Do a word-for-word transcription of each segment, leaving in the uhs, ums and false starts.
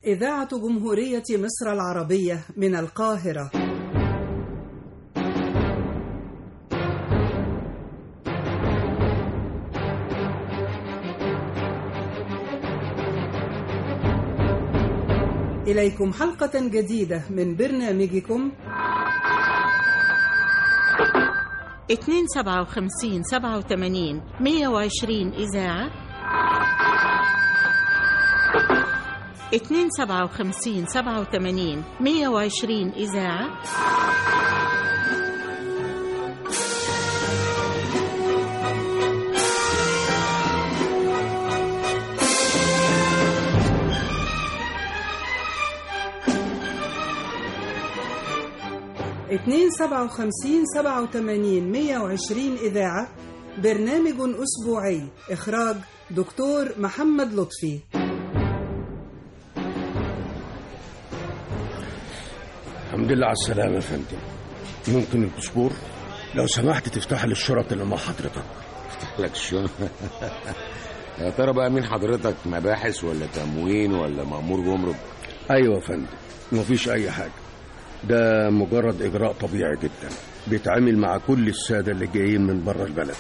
إذاعة جمهورية مصر العربية من القاهرة. إليكم حلقة جديدة من برنامجكم اتنين سبعة وخمسين سبعة وثمانين مية وعشرين إذاعة، اتنين سبعة وخمسين سبعة وثمانين مية وعشرين إذاعة، اتنين سبعة وخمسين سبعة وثمانين مية وعشرين إذاعة. برنامج أسبوعي، إخراج دكتور محمد لطفي. الحمد لله على السلامة يا فندم. ممكن الباسبور لو سمحت تفتح لي الشرط اللي مع حضرتك؟ افتح لك الشرط؟ يا ترى بقى مين حضرتك، مباحث ولا تموين ولا مأمور جمرك؟ ايوه يا فندم، مفيش اي حاجة، ده مجرد اجراء طبيعي جدا بيتعامل مع كل السادة اللي جايين من بره البلد.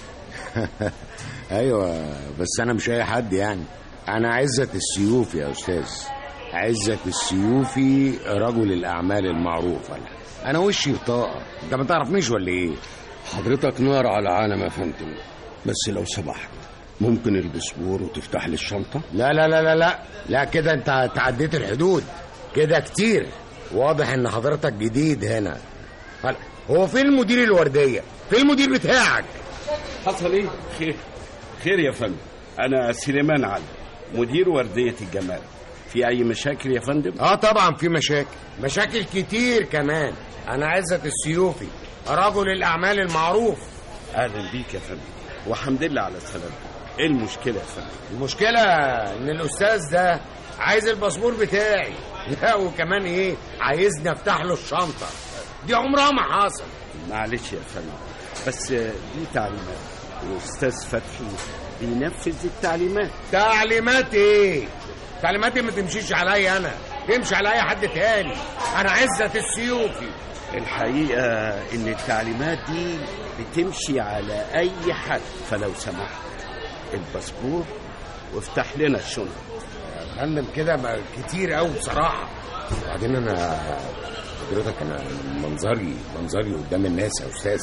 ايوه بس انا مش اي حد يعني، انا عزت السيوفي يا استاذ، عزت السيوفي رجل الاعمال المعروف. انا انا وشي بطاقه، انت ما تعرفنيش ولا ايه؟ حضرتك نار على عالم يا فندم، بس لو سمحت ممكن الباسبور وتفتح لي الشنطه؟ لا لا لا لا لا لا كده انت تعديت الحدود كده كتير. واضح ان حضرتك جديد هنا. هو فين المدير الورديه؟ فين المدير بتاعك؟ حصل ايه؟ خير خير يا فندم، انا سليمان علي مدير ورديه الجمال. في اي مشاكل يا فندم؟ اه طبعا في مشاكل، مشاكل كتير كمان. انا عزت السيوفي رجل الاعمال المعروف. اهلا بيك يا فندم، والحمد لله على السلامه. ايه المشكله يا فندم؟ المشكله ان الاستاذ ده عايز الباسبور بتاعي، لا وكمان ايه، عايزني افتح له الشنطه. دي عمرها ما حصل. معلش يا فندم، بس دي تعليمات، واستاذ فتحي بينفذ التعليمات. تعليمات ايه؟ تعليمات دي ما تمشيش عليا انا، تمشي على اي حد تاني. انا عزت السيوفي. الحقيقه ان التعليمات دي بتمشي على اي حد، فلو سمحت الباسبور وافتح لنا الشنطه. يا فندم كده كتير قوي بصراحه. وبعدين انا حضرتك انا منظري منظري قدام الناس يا استاذ،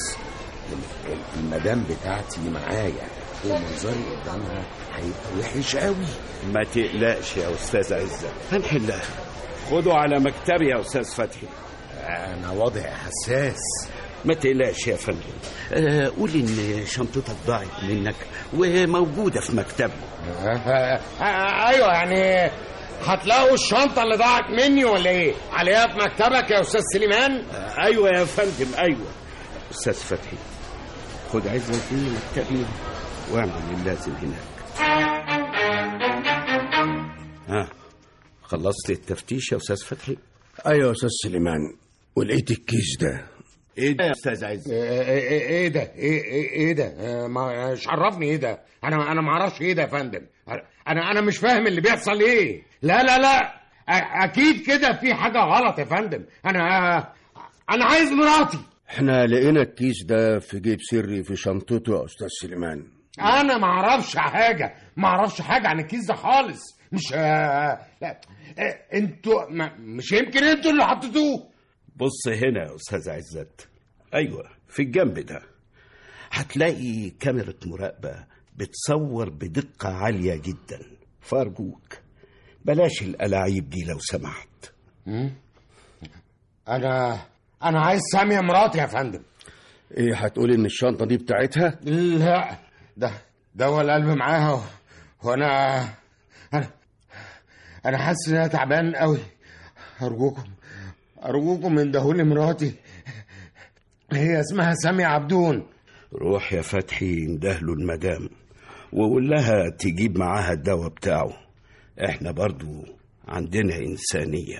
المدام بتاعتي معايا ومنظري قدامها هيبقى وحش قوي. ما تقلقش يا استاذ عزت، هنحلها. خده على مكتبي يا استاذ فتحي. انا وضع حساس. ما تقلقش يا فندم. أه قول ان شنطتك ضاعت منك وموجوده في مكتبي. أه أه أه ايوه يعني هتلاقوا الشنطه اللي ضاعت مني ولا ايه؟ عليها في مكتبك يا استاذ سليمان؟ أه ايوه يا فندم ايوه. استاذ فتحي خد عزت في مكتبي واعمل اللازم هناك. ها خلصت التفتيش يا استاذ فتحي؟ ايوه يا استاذ سليمان، ولقيت الكيس ده. ايه ده يا استاذ عزت؟ ايه ده ايه ايه ايه ده؟ مش عرفني ايه ده. انا انا ما اعرفش ايه ده يا فندم. انا انا مش فاهم اللي بيحصل ايه. لا لا لا اكيد كده في حاجه غلط يا فندم. انا انا عايز مراتي. احنا لقينا الكيس ده في جيب سري في شنطته يا استاذ سليمان. انا ما اعرفش حاجه، ما اعرفش حاجه عن الكيس ده خالص. مش آه لا آه انتوا مش يمكن انتوا اللي حطيتوه. بص هنا يا استاذ عزت، ايوه في الجنب ده هتلاقي كاميرا مراقبه بتصور بدقه عاليه جدا، فارجوك بلاش الألاعيب دي لو سمحت. انا انا عايز سامية مراتي يا فندم. ايه هتقولي ان الشنطه دي بتاعتها؟ لا ده ده هو القلب معاها، وانا انا انا حاسس ان انا تعبان قوي. ارجوكم ارجوكم اندهولي مراتي، هي اسمها سامية عبدون. روح يا فتحي اندهله المدام وقول لها تجيب معاها الدواء بتاعه، احنا برضو عندنا انسانيه.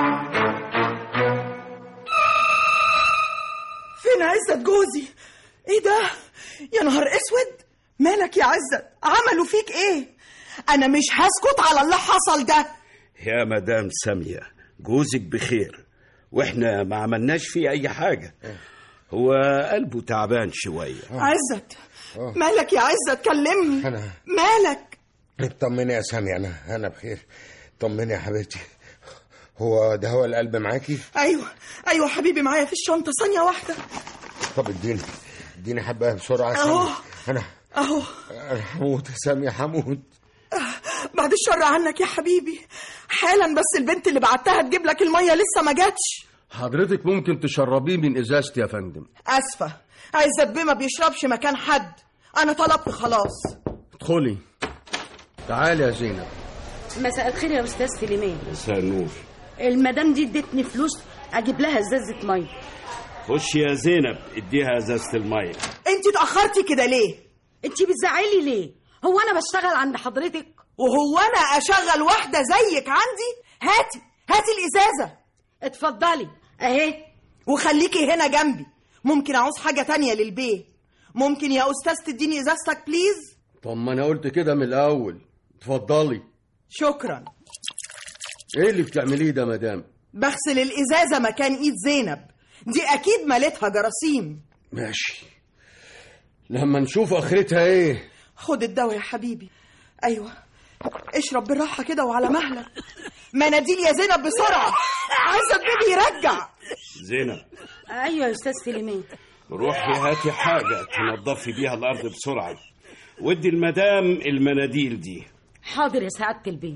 فين عزت جوزي؟ ايه ده يا نهار اسود؟ مالك يا عزت؟ عملوا فيك ايه؟ انا مش هسكت على اللي حصل ده. يا مدام سامية، جوزك بخير واحنا ما عملناش فيه اي حاجة. هو قلبه تعبان شوية. عزت، مالك يا عزت؟ كلمني. أنا مالك؟ اطمني يا سامية، انا انا بخير. طمني يا حبيبتي. هو ده هو القلب معاكي؟ ايوه ايوه حبيبي، معايا في الشنطه. ثانيه واحده. طب اديني اديني حبايه بسرعه. اهو انا اهو. انا هموت يا سامية، هموت. بعد الشر عنك يا حبيبي، حالا. بس البنت اللي بعتها تجيب لك الميه لسه ما جاتش. حضرتك ممكن تشربيه من ازازتي يا فندم. اسفه، عزت بيه ما بيشربش مكان حد، انا طلبت خلاص. ادخلي. تعالي يا زينب. مساء الخير يا استاذ سليمان. مساء النور. المدام دي ادتني فلوس اجيب لها ازازه ميه. خش يا زينب اديها ازازه الميه. انت اتاخرتي كده ليه؟ انت بتزعلي ليه؟ هو انا بشتغل عند حضرتك؟ وهو انا اشغل واحده زيك عندي؟ هاتي هاتي الازازه. اتفضلي اهي. وخليكي هنا جنبي، ممكن اعوز حاجه تانية للبيت. ممكن يا استاذ تديني ازازتك بليز؟ طب ما انا قلت كده من الاول. اتفضلي. شكرا. ايه اللي بتعمليه ده مدام؟ بغسل الازازه مكان ايد زينب، دي اكيد مالتها جراثيم. ماشي، لما نشوف اخرتها ايه. خد الدواء يا حبيبي. ايوه، اشرب بالراحه كده وعلى مهلك. مناديل يا زينب بسرعه، عايزه البيبي يرجع. زينب. ايوه يا استاذ سليمان. روحي هاتي حاجه تنظفي بيها الارض بسرعه، ودي المدام المناديل دي. حاضر يا سعاده البيت.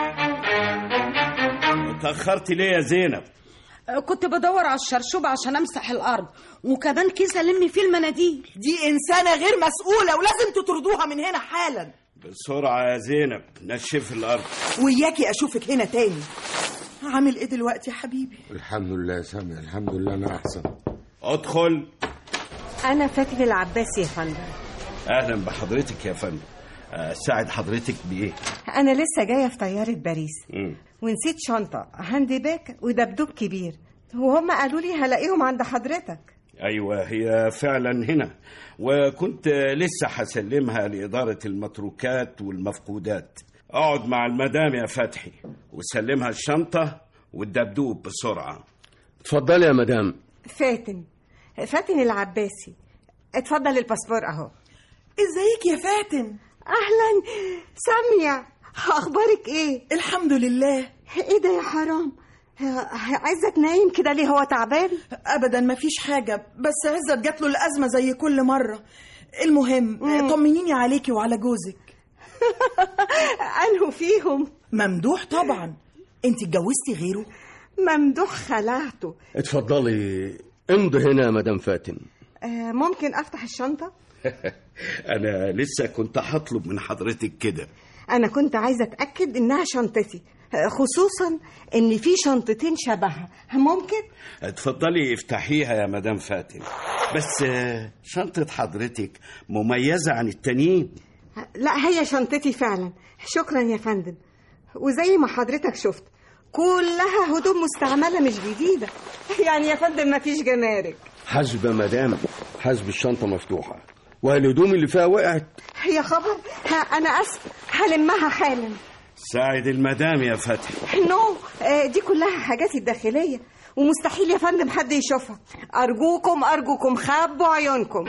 اتاخرتي ليه يا زينب؟ كنت بدور على الشرشوب عشان امسح الارض، وكمان كيس الم فيه المناديل. دي انسانه غير مسؤوله ولازم تطردوها من هنا حالا. بسرعه يا زينب، نشف الارض. وياكي اشوفك هنا تاني. عامل ايه دلوقتي يا حبيبي؟ الحمد لله يا سامية، الحمد لله انا احسن. ادخل. انا فاتن العباسي يا فندم. اهلا بحضرتك يا فندم. اساعد حضرتك بايه؟ انا لسه جايه في طياره باريس مم. ونسيت شنطه، هاند باك ودبدوب كبير، وهم قالوا لي هلاقيهم عند حضرتك. ايوه هي فعلا هنا، وكنت لسه هسلمها لاداره المتروكات والمفقودات. اقعد مع المدام يا فتحي وسلمها الشنطه والدبدوب بسرعه. اتفضلي يا مدام. فاتن فاتن العباسي. اتفضل الباسبور اهو. ازيك يا فاتن؟ اهلا سامية، اخبارك ايه؟ الحمد لله. ايه ده يا حرام، عزت نايم كده ليه؟ هو تعبان؟ ابدا مفيش حاجه، بس عزت جات له الازمه زي كل مره. المهم طمنيني عليكي وعلى جوزك. انه فيهم؟ ممدوح طبعا. انت اتجوزتي غيره؟ ممدوح خلعته. اتفضلي امضي هنا يا مدام فاتن. آه ممكن افتح الشنطه؟ انا لسه كنت هطلب من حضرتك كده. انا كنت عايزه اتاكد انها شنطتي، خصوصا ان في شنطتين شبهها. ممكن؟ اتفضلي افتحيها يا مدام فاتن، بس شنطة حضرتك مميزة عن التانيين. لا هي شنطتي فعلا. شكرا يا فندم. وزي ما حضرتك شفت كلها هدوم مستعملة مش جديدة، يعني يا فندم ما فيش جمارك. حسب مدام، حسب الشنطة مفتوحة والهدوم اللي فيها وقعت. يا خبر، ها أنا أسف، هلمها حالا. ساعد المدام يا فتحي. نو دي كلها حاجاتي الداخلية ومستحيل يا فندم حد يشوفها. أرجوكم أرجوكم خبوا عيونكم.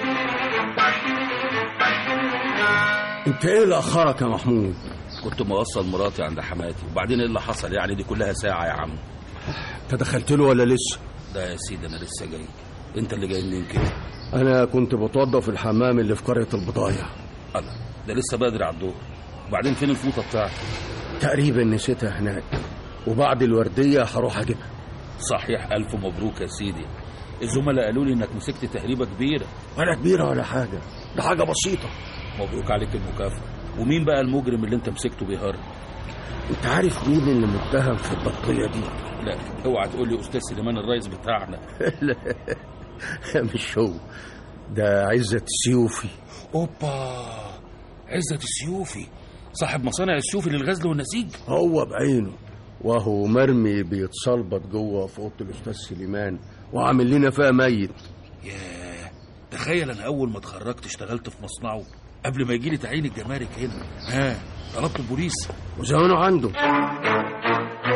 انت ايه اللي أخرك يا محمود؟ كنت موصل مراتي عند حماتي، وبعدين ايه اللي حصل يعني؟ دي كلها ساعة يا عم. انت دخلت له ولا لسه؟ لا يا سيدي انا لسه جاي. انت اللي جاي منين كده؟ انا كنت بتوضى في الحمام اللي في قرية البضايع. انا ده لسه بدري على الظهر. وبعدين فين الفوطة بتاعتي؟ تقريبا نسيتها هناك، وبعد الوردية هروح اجيبها. صحيح، الف مبروك يا سيدي. الزملاء قالوا لي انك مسكت تهريبة كبيرة. ولا كبيرة ولا حاجة، ده حاجة بسيطة. مبروك عليك المكافأة. ومين بقى المجرم اللي انت مسكته بيهرب؟ انت عارف مين اللي متهم في البطية دي؟ لا اوعى تقول لي استاذ سليمان الرئيس بتاعنا. لا مش هو، ده عزت السيوفي. اوبا، عزت السيوفي صاحب مصانع السيوفي للغزل والنسيج. هو بعينه، وهو مرمي بيتصلبط جوه في اوضه الاستاذ سليمان وعامل لنا فيها ميت. ياه، تخيل انا اول ما اتخرجت اشتغلت في مصنعه قبل ما يجيلي تعيين الجمارك هنا. ها طلبت البوليس وزمانه عنده.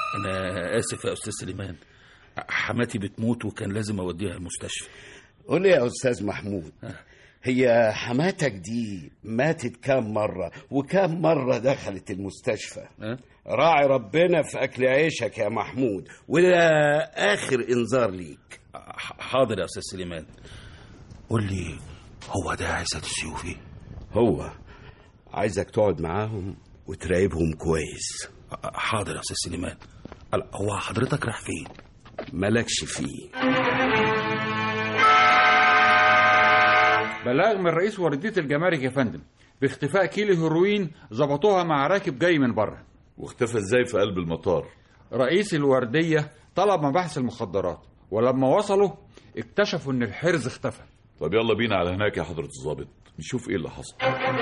انا اسف يا استاذ سليمان، حماتي بتموت وكان لازم اوديها المستشفى. قول لي يا استاذ محمود، هي حماتك دي ماتت كام مرة وكام مرة دخلت المستشفى؟ أه؟ راعي ربنا في أكل عيشك يا محمود، وده آخر إنذار ليك. حاضر يا أستاذ سليمان. قول لي، هو ده عزت السيوفي؟ هو عايزك تقعد معاهم وتراقبهم كويس. حاضر يا أستاذ سليمان. هو حضرتك راح فين؟ مالكش فيه. بلاغ من رئيس وردية الجمارك يا فندم باختفاء كيلو هيروين ظبطوها مع راكب جاي من بره. واختفى ازاي في قلب المطار؟ رئيس الوردية طلب مباحث المخدرات، ولما وصلوا اكتشفوا ان الحرز اختفى. طب يلا بينا على هناك يا حضرة الضابط نشوف ايه اللي حصل.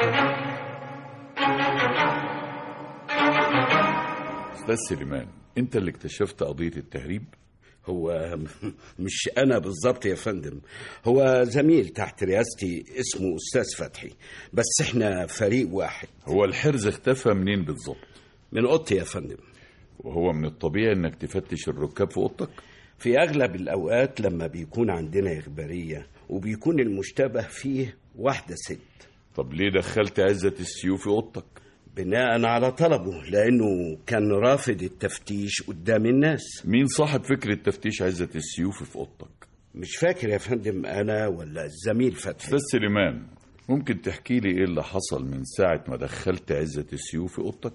استاذ سليمان، انت اللي اكتشفت قضية التهريب؟ هو مش أنا بالظبط يا فندم، هو زميل تحت رئاستي اسمه أستاذ فتحي، بس احنا فريق واحد. هو الحرز اختفى منين بالظبط؟ من أوضتي يا فندم. وهو من الطبيعي انك تفتش الركاب في أوضتك؟ في أغلب الأوقات لما بيكون عندنا إخبارية وبيكون المشتبه فيه واحدة ست. طب ليه دخلت عزت السيوفي في أوضتك؟ بناء على طلبه، لأنه كان رافض التفتيش قدام الناس. مين صاحب فكرة تفتيش عزت السيوفي في أوضتك؟ مش فاكر يا فندم، أنا ولا الزميل فتحي. أستاذ سليمان، ممكن تحكي لي إيه اللي حصل من ساعة ما دخلت عزت السيوفي في أوضتك؟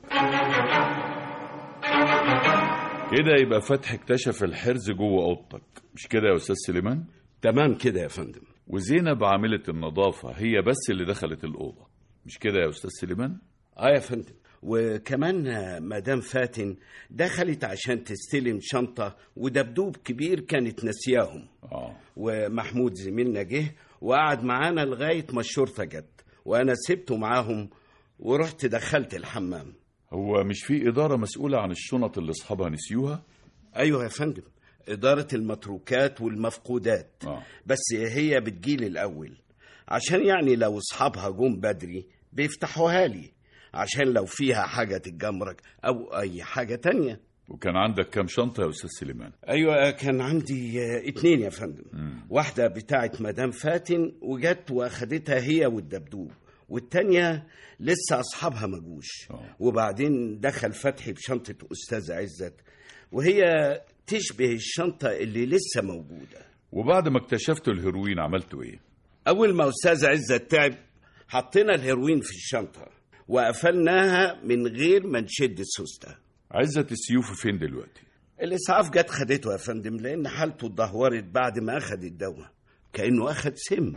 كده يبقى فتحي اكتشف الحرز جوه أوضتك، مش كده يا أستاذ سليمان؟ تمام كده يا فندم. وزينب عاملة النظافة هي بس اللي دخلت الأوضة، مش كده يا أستاذ سليمان؟ اه يا فندم. وكمان مدام فاتن دخلت عشان تستلم شنطة ودبدوب كبير كانت نسياهم. آه. ومحمود زميلنا جه وقعد معانا لغاية ما الشرطة جت، وأنا سبته معاهم ورحت دخلت الحمام. هو مش في إدارة مسؤولة عن الشنط اللي أصحابها نسيوها؟ أيوة يا فندم، إدارة المتروكات والمفقودات. آه. بس هي بتجيلي الأول عشان يعني لو أصحابها جم بدري بيفتحوها لي، عشان لو فيها حاجة تتجمرك أو أي حاجة تانية. وكان عندك كام شنطة يا أستاذ سليمان؟ أيوة كان عندي اتنين يا فندم. مم. واحدة بتاعت مدام فاتن وجت وأخدتها هي والدبدوب، والتانية لسه أصحابها مجوش. أوه. وبعدين دخل فتحي بشنطة أستاذ عزت وهي تشبه الشنطة اللي لسه موجودة. وبعد ما اكتشفتوا الهيروين عملتوا إيه؟ أول ما أستاذ عزت تعب حطينا الهيروين في الشنطة وقفلناها من غير ما نشد السوستة. عزت السيوفي فين دلوقتي؟ الإسعاف جت خدته يا فندم، لأن حالته اتدهورت بعد ما أخد الدواء، كأنه أخد سم.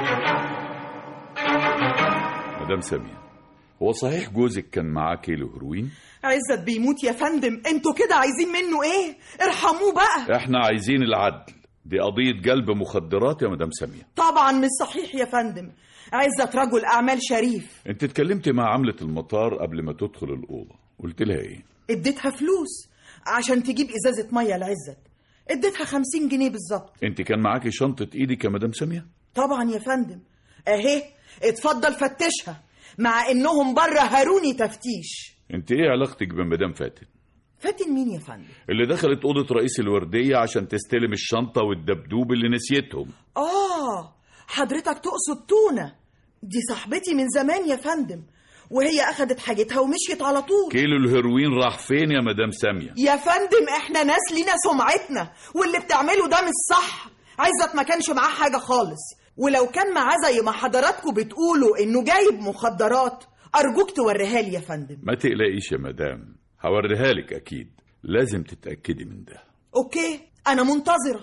مدام سامية، هو صحيح جوزك كان معاه كيلو هيروين؟ عزت بيموت يا فندم، انتوا كده عايزين منه ايه؟ ارحموه بقى. احنا عايزين العدل، دي قضية جلب مخدرات يا مدام سامية. طبعا مش صحيح يا فندم، عزت رجل أعمال شريف. انت اتكلمت مع عاملة المطار قبل ما تدخل الأوضة، قلت لها ايه؟ اديتها فلوس عشان تجيب إزازة مية لعزت، اديتها خمسين جنيه بالظبط. انت كان معاكي شنطة ايدك يا مدام سامية؟ طبعا يا فندم، اهي اتفضل فتشها، مع انهم بره هاروني تفتيش. انت ايه علاقتك بمدام فاتن؟ فاتن مين يا فندم؟ اللي دخلت أوضة رئيس الوردية عشان تستلم الشنطة والدبدوب اللي نسيتهم. اه حضرتك تقصد تونة، دي صاحبتي من زمان يا فندم، وهي أخدت حاجتها ومشيت على طول. كيلو الهيروين راح فين يا مدام سامية؟ يا فندم احنا ناس لينا سمعتنا، واللي بتعمله ده مش صح. عزت ما كانش معاه حاجة خالص، ولو كان معاه زي ما حضراتكم بتقولوا انه جايب مخدرات ارجوك توريها لي يا فندم. ما تقلقيش يا مدام، هوريها لك اكيد، لازم تتأكدي من ده. اوكي انا منتظرة.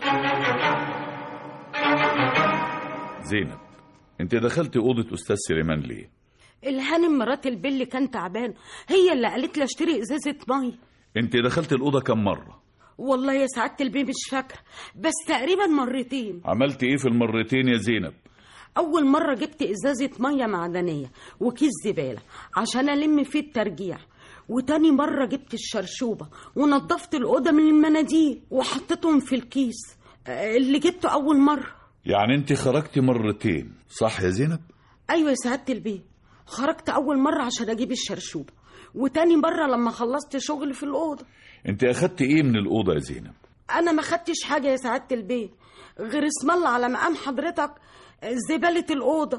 زينب، انت دخلت أوضة أستاذ سليمان ليه؟ الهانم مرات البل كان تعبان، هي اللي قالت لي اشتري ازازة مية. انت دخلت الأوضة كم مرة؟ والله يا سعادة البيه مش فاكرة، بس تقريبا مرتين. عملت ايه في المرتين يا زينب؟ أول مرة جبت إزازة مية معدنية وكيس زبالة عشان ألم فيه الترجيع، وتاني مرة جبت الشرشوبة ونضفت الأوضة من المناديل وحطيتهم في الكيس اللي جبته أول مرة. يعني انت خرجت مرتين صح يا زينب؟ أيوة يا سعادة البيه، خرجت أول مرة عشان أجيب الشرشوبة، وتاني مرة لما خلصت شغل في الأوضة. انت اخدت ايه من الأوضة يا زينب؟ أنا ما خدتش حاجة يا سعادة البيت غير اسم الله على مقام حضرتك زبالة الأوضة.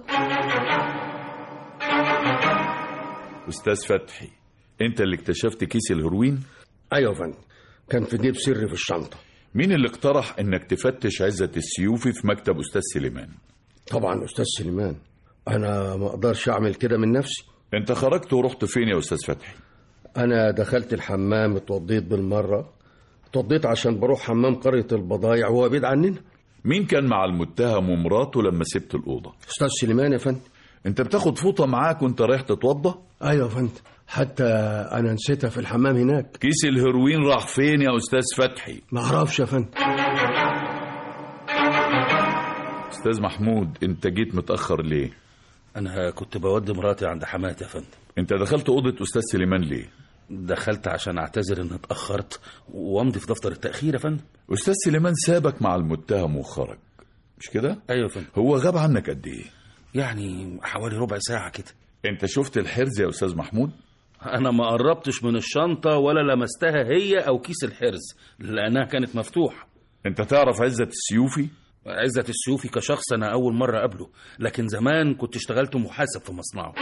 أستاذ فتحي، انت اللي اكتشفت كيس الهيروين؟ ايوه يا فندم، كان في جيب سري في الشنطة. مين اللي اقترح انك تفتش عزت السيوفي في مكتب أستاذ سليمان؟ طبعا أستاذ سليمان، أنا ما أقدرش أعمل كده من نفسي. انت خرجت ورحت فين يا أستاذ فتحي؟ أنا دخلت الحمام، اتوضيت بالمرة، اتوضيت عشان بروح حمام قرية البضايع وهو بعيد عننا. مين كان مع المتهم ومراته لما سبت الأوضة؟ أستاذ سليمان يا فندم. انت بتاخد فوطة معاك وانت رايح تتوضى؟ أيوة يا فندم، حتى أنا نسيتها في الحمام هناك. كيس الهيروين راح فين يا أستاذ فتحي؟ ما أعرفش يا فندم. أستاذ محمود، انت جيت متأخر ليه؟ انا كنت بودي مراتي عند حماتي يا فندم. انت دخلت أوضة أستاذ سليمان ليه؟ دخلت عشان اعتذر ان اتأخرت وامضي في دفتر التأخير يا فندم. أستاذ سليمان سابك مع المتهم وخرج، مش كده؟ ايوه يا فندم. هو غاب عنك قد ايه؟ يعني حوالي ربع ساعة كده. انت شفت الحرز يا أستاذ محمود؟ انا ما قربتش من الشنطة ولا لمستها هي او كيس الحرز لانها كانت مفتوحة. انت تعرف عزت السيوفي؟ عزت السيوفي كشخص انا اول مرة قابله، لكن زمان كنت اشتغلت محاسب في مصنعه.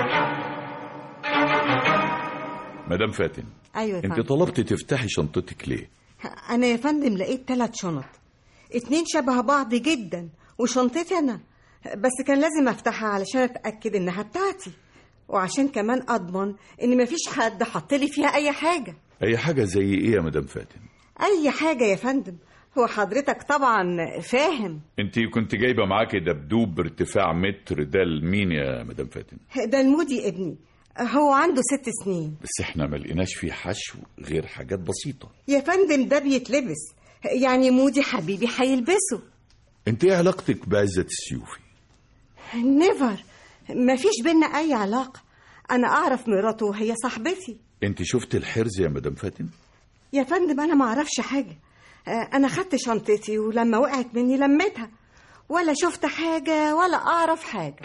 مدام فاتن. ايوه يا فندم. انت طلبت تفتحي شنطتك ليه؟ انا يا فندم لقيت ثلاث شنط، اتنين شبه بعض جدا وشنطتي انا، بس كان لازم افتحها علشان اتاكد انها بتاعتي، وعشان كمان اضمن ان مفيش حد حط لي فيها اي حاجه. اي حاجه زي ايه يا مدام فاتن؟ اي حاجه يا فندم، هو حضرتك طبعا فاهم. انت كنت جايبه معاكي دبدوب بارتفاع متر، ده لمين يا مدام فاتن؟ ده المودي ابني، هو عنده ست سنين. بس احنا ما لقيناش فيه حشو غير حاجات بسيطه. يا فندم ده بيتلبس، يعني مودي حبيبي هيلبسه. انت ايه علاقتك بعزت السيوفي؟ نيفر، مفيش بينا اي علاقه، انا اعرف مراته وهي صاحبتي. انت شفت الحرز يا مدام فاتن؟ يا فندم انا ما اعرفش حاجه، انا خدت شنطتي ولما وقعت مني لميتها، ولا شفت حاجه ولا اعرف حاجه.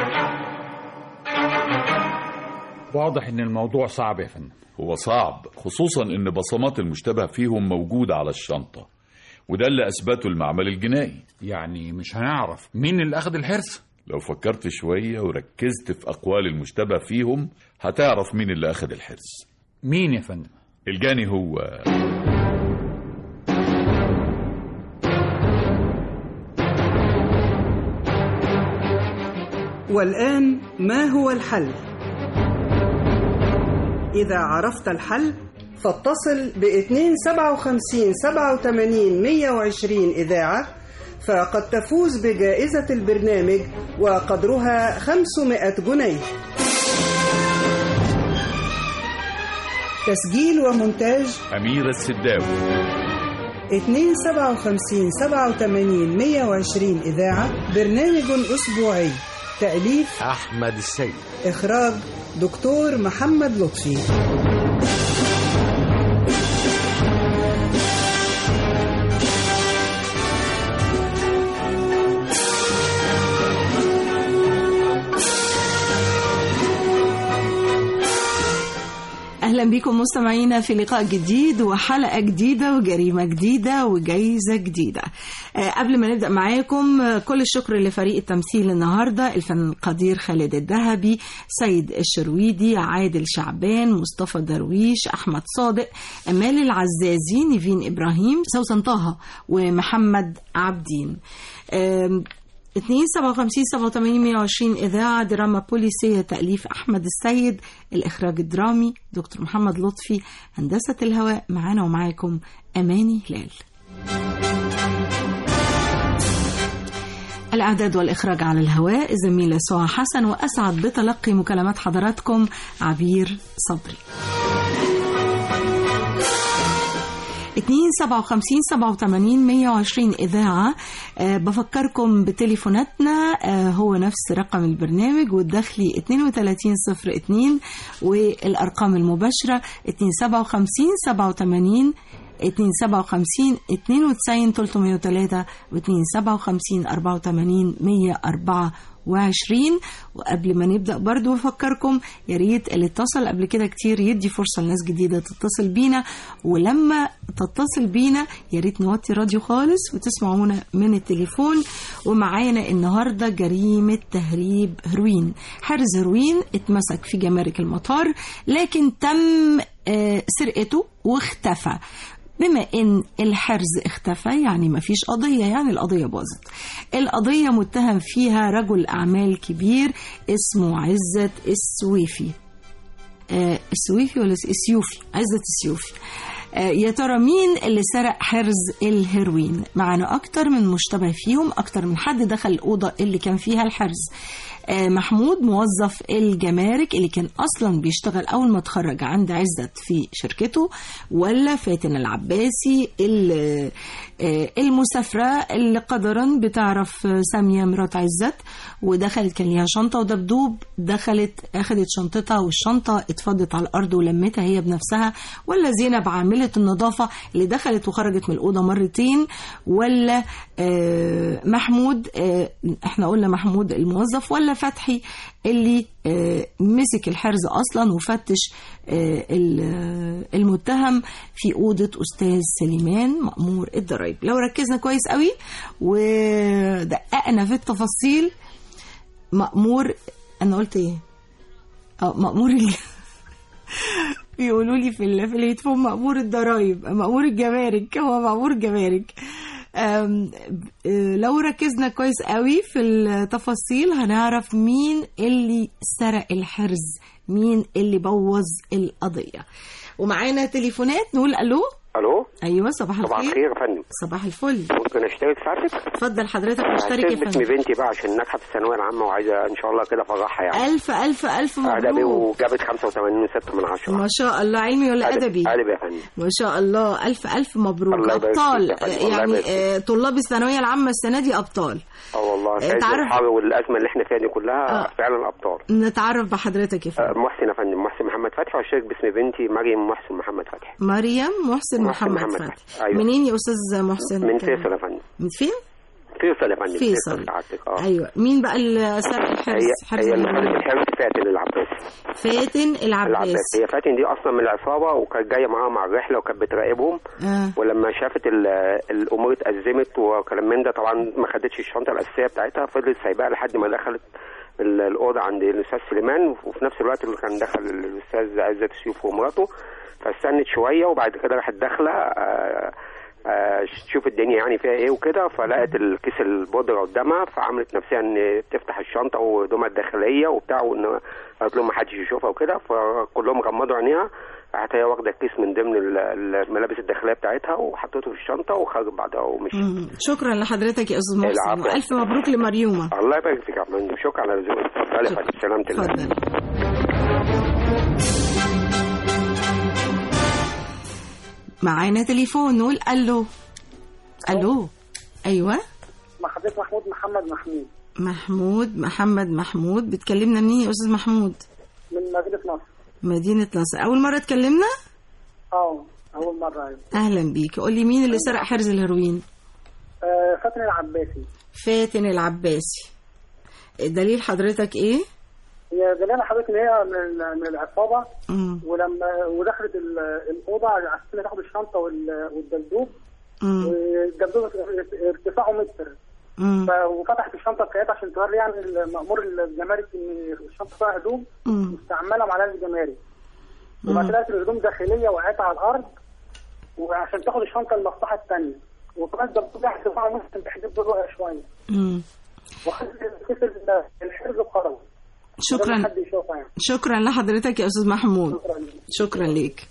واضح ان الموضوع صعب يا فندم. هو صعب، خصوصا ان بصمات المشتبه فيهم موجوده على الشنطه، وده اللي اثبته المعمل الجنائي. يعني مش هنعرف مين اللي اخذ الحرز؟ لو فكرت شويه وركزت في اقوال المشتبه فيهم هتعرف مين اللي اخذ الحرز. مين يا فندم؟ الجاني هو والآن ما هو الحل؟ إذا عرفت الحل فاتصل ب اثنين سبعة وخمسين سبعة وثمانين مية وعشرين إذاعة، فقد تفوز بجائزة البرنامج وقدرها خمسمائة جنيه. تسجيل ومونتاج أميرة السداوي. اثنين سبعة وخمسين سبعة وثمانين مية وعشرين إذاعة، برنامج أسبوعي، تأليف أحمد السيد، إخراج دكتور محمد لطفي. أهلا بكم مستمعينا في لقاء جديد وحلقة جديدة وجريمة جديدة وجايزة جديدة. أه قبل ما نبدأ معاكم كل الشكر لفريق التمثيل النهاردة: الفنان القدير خالد الذهبي، سيد الشرويدي، عادل شعبان، مصطفى درويش، أحمد صادق، أمال العزازي، نيفين إبراهيم، سوسن طه، ومحمد عبدين. أه اثنين سبعة وخمسين سبعة وثمانين مية وعشرين إذاعة، دراما بوليسية، تأليف أحمد السيد، الإخراج الدرامي دكتور محمد لطفي، هندسة الهواء معانا ومعاكم أماني هلال. الإعداد والإخراج على الهواء الزميلة سوى حسن، وأسعد بتلقي مكالمات حضراتكم عبير صبري. اثنين سبعة وخمسين سبعة وثمانين مية وعشرين إذاعة. أه بفكركم بتليفوناتنا، أه هو نفس رقم البرنامج، والداخلي اثنين وثلاثين صفر اثنين، والأرقام المباشرة اثنين سبعة وخمسين سبعة وثمانين اثنين سبعة وخمسين اثنين وتسعين ثلاثمية وثلاثة واثنين سبعة وخمسين أربعة وثمانين مية وأربعة وعشرين. وقبل ما نبدأ برضو بفكركم يا ريت اللي اتصل قبل كده كتير يدي فرصة لناس جديدة تتصل بينا، ولما تتصل بينا يا ريت نوطي راديو خالص وتسمعونا من التليفون. ومعانا النهاردة جريمة تهريب هيروين. حرز هيروين اتمسك في جمارك المطار، لكن تم سرقته واختفى. بما ان الحرز اختفى يعني ما فيش قضية، يعني القضية باظت. القضية متهم فيها رجل اعمال كبير اسمه عزت السويفي. آه السويفي ولا السيوفي؟ عزت السيوفي. آه يا ترى مين اللي سرق حرز الهيروين؟ معنا اكتر من مشتبه فيهم، اكتر من حد دخل الأوضة اللي كان فيها الحرز. محمود موظف الجمارك اللي كان أصلا بيشتغل أول ما تخرج عند عزت في شركته، ولا فاتن العباسي المسافرة اللي قدرا بتعرف سامية مرات عزت ودخلت كان ليها شنطة ودبدوب، دخلت أخدت شنطتها والشنطة اتفضت على الأرض ولمتها هي بنفسها، ولا زينب عاملة النظافة اللي دخلت وخرجت من الأوضة مرتين، ولا محمود احنا قلنا محمود الموظف، ولا فتحي اللي مسك الحرز أصلا وفتش المتهم في أوضة أستاذ سليمان مأمور الضرايب. لو ركزنا كويس قوي ودققنا في التفاصيل، مأمور أنا قلت إيه؟ أه مأمور ال... بيقولوا لي في ال... في الهيدفون مأمور الضرايب، مأمور الجمارك، هو مأمور الجمارك. لو ركزنا كويس قوي في التفاصيل هنعرف مين اللي سرق الحرز، مين اللي بوظ القضية. ومعانا تليفونات، نقول ألو. ألو. أيوة صباح الخير. صباح الخير يا فندم. صباح الفل. ممكن أشترك ساعتك؟ اتفضل حضرتك مشترك يا فندم. اسمي بنتي بقى عشان ناجحة في الثانوية العامة وعايزة إن شاء الله كده أفرحها يعني. ألف ألف ألف مبروك. أدبي وجابت خمسة وثمانين وستة من عشرة. ما شاء الله. علمي ولا أدبي؟ أدبي يا فندم. ما شاء الله. ألف ألف مبروك. الله أبطال يعني آه طلاب الثانوية العامة السنة دي أبطال. اه والله في الحر والأزمة اللي احنا فيها دي كلها آه. فعلا أبطال. نتعرف بحضرتك يا فندم. آه محسن يا فندم، محسن محمد فتحي، واشترك باسم بنتي مريم محسن محمد فتحي. مريم محسن محمد, محمد فتحي. فتحي. أيوة. منين يا أستاذ محسن؟ من فيصل يا فندم. من فين؟ فيصل يا فندم. فيصل. آه. أيوة. مين بقى اللي سرق الحرز؟ هي, هي اللي خدت الحرز فاتن العباسي. فاتن العباسي. هي فاتن دي أصلا من العصابة وكانت جاية معاها مع الرحلة وكانت بتراقبهم. آه. ولما شافت الأمور اتأزمت وكلام من ده طبعا ما خدتش الشنطة الأساسية بتاعتها، فضلت سايباها لحد ما دخلت الأوضة عند الأستاذ سليمان، وفي نفس الوقت اللي كان دخل الأستاذ عزت السيوف ومراته، فاستنت شوية وبعد كده راحت داخلة آه آه تشوف الدنيا يعني فيها ايه وكده، فلقت الكيس البودرة قدامها، فعملت نفسها ان تفتح الشنطة وهدومها الداخلية وبتاع، وان قالت لهم ما حدش يشوفها وكده، فكلهم غمضوا عينيها. راحت هي واخده الكيس من ضمن الملابس الداخليه بتاعتها وحطته في الشنطه وخرجت بعدها ومشيت. شكرا لحضرتك يا استاذ محسن، والف مبروك لمريومه. الله يبارك فيك يا فندم، شكرا على ذوقك. اتفضلي يا فندم. سلامة الله. معانا تليفون، نقول الو. الو. ايوه مع حضرتك محمود محمد محمود. محمود محمد محمود. بتكلمنا منين يا استاذ محمود؟ من مدينه نصر. مدينه نصر. اول مره تكلمنا؟ اه اول مره. ايوه اهلا بيك. قول لي مين اللي سرق حرز الهيروين؟ آه فاتن العباسي. فاتن العباسي. دليل حضرتك ايه؟ هي دليل حضرتك ان هي من من العصابه، ولما ودخلت الاوضه عشان تاخد الشنطه والدبدوب، والدبدوب ارتفاعه متر، وفتحت الشنطه بتاعتها عشان توري يعني مأمور الجمارك ان الشنطه فيها هدوم مستعمله مع ناس الجمارك، وبعد كده الهدوم داخليه وقعت على الارض، وعشان تاخد الشنطه المفتوحه الثانيه، وكمان الدبدوب ارتفاعه متر تحديد بالرؤيه شويه، وخدت الحرز وخرج. شكرا يعني. شكرا لحضرتك يا استاذ محمود. شكرا, شكرا ليك.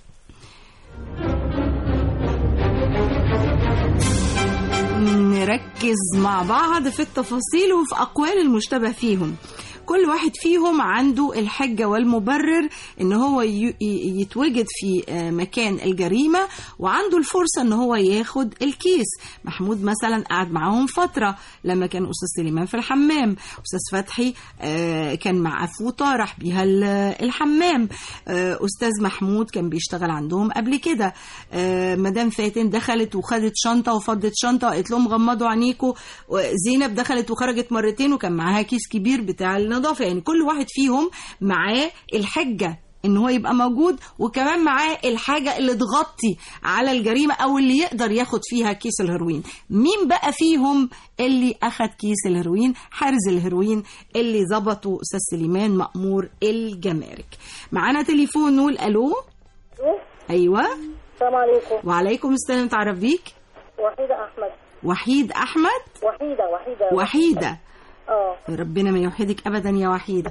نركز مع بعض في التفاصيل وفي اقوال المشتبه فيهم. كل واحد فيهم عنده الحجة والمبرر ان هو يتواجد في مكان الجريمة، وعنده الفرصة ان هو ياخد الكيس. محمود مثلا قعد معاهم فترة لما كان أستاذ سليمان في الحمام، أستاذ فتحي كان مع فوطة راح بيها الحمام، أستاذ محمود كان بيشتغل عندهم قبل كده، مدام فاتن دخلت وخدت شنطة وفضت شنطة وقالت لهم غمضوا عينيكوا، زينب دخلت وخرجت مرتين وكان معاها كيس كبير بتاع النظافة. يعني كل واحد فيهم معاه الحجة ان هو يبقى موجود، وكمان معاه الحاجة اللي تغطي على الجريمة او اللي يقدر ياخد فيها كيس الهيروين. مين بقى فيهم اللي اخد كيس الهيروين، حرز الهيروين اللي ظبطه استاذ سليمان مأمور الجمارك؟ معانا تليفون، نقول الو. ايوه السلام عليكم. وعليكم السلام، تعرف بيك؟ وحيدة احمد. وحيد احمد. وحيدة وحيدة وحيدة. اه ربنا ما يوحدك ابدا يا وحيدة.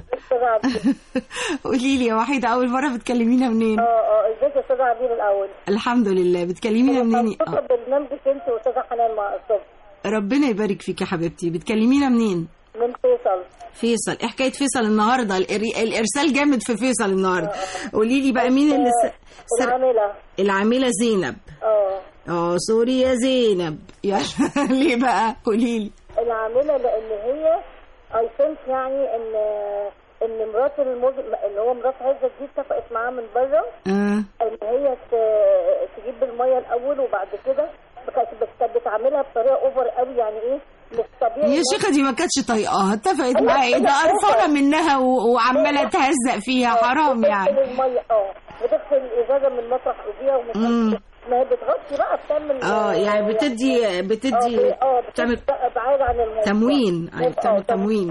قولي لي يا وحيدة، اول مرة بتكلمينا منين؟ اه اه ازيك يا استاذة عبير الاول؟ الحمد لله. بتكلمينا منين؟ اه برنامجك انت واستاذة حنان مع الصبح. ربنا يبارك فيك يا حبيبتي. بتكلمينا منين؟ من فيصل. فيصل. ايه حكايه فيصل النهارده؟ الارسال جامد في فيصل النهارده. قولي لي بقى مين اللي س... العامله العامله زينب. اه اه سوري يا زينب. يا ليه بقى؟ قولي لي. العامله لان هي اي ثينك يعني ان ان مرات المج... اللي هو مرات عزت دي اتفقت معاه من بره اه ان هي ت... تجيب الميه الاول وبعد كده كانت بتعملها بطريقه اوفر قوي، يعني ايه مش طبيعي. يا شيخه دي ما كانتش طايقاها، اتفقت معاها ايه؟ ده قرفانه منها و... وعماله تهزق فيها، حرام يعني. بتغسل الميه اه بتغسل الازازه من مطرح ايديها ومن ما هي بتغطي بقى بتعمل اه يعني بتدي بتدي اه بتعمل بعيد عن الموضوع تموين. ايوه بتعمل تموين.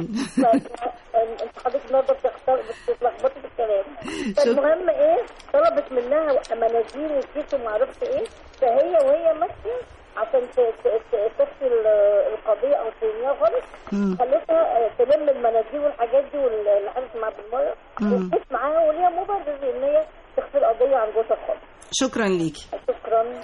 انت حضرتك النهارده بتتلخبطي في الكلام. فالمهم ايه، طلبت منها مناديل وكيس وما اعرفش ايه، فهي وهي ماشيه عشان تفصل القضيه او تنهيها خالص، خلتها تلم المناديل والحاجات دي واللي حدث معاها بالميه وتقيس معاها، وليها مبرر ان هي تخفي القضيه عن جوزها خالص. شكرا ليكي. شكرا.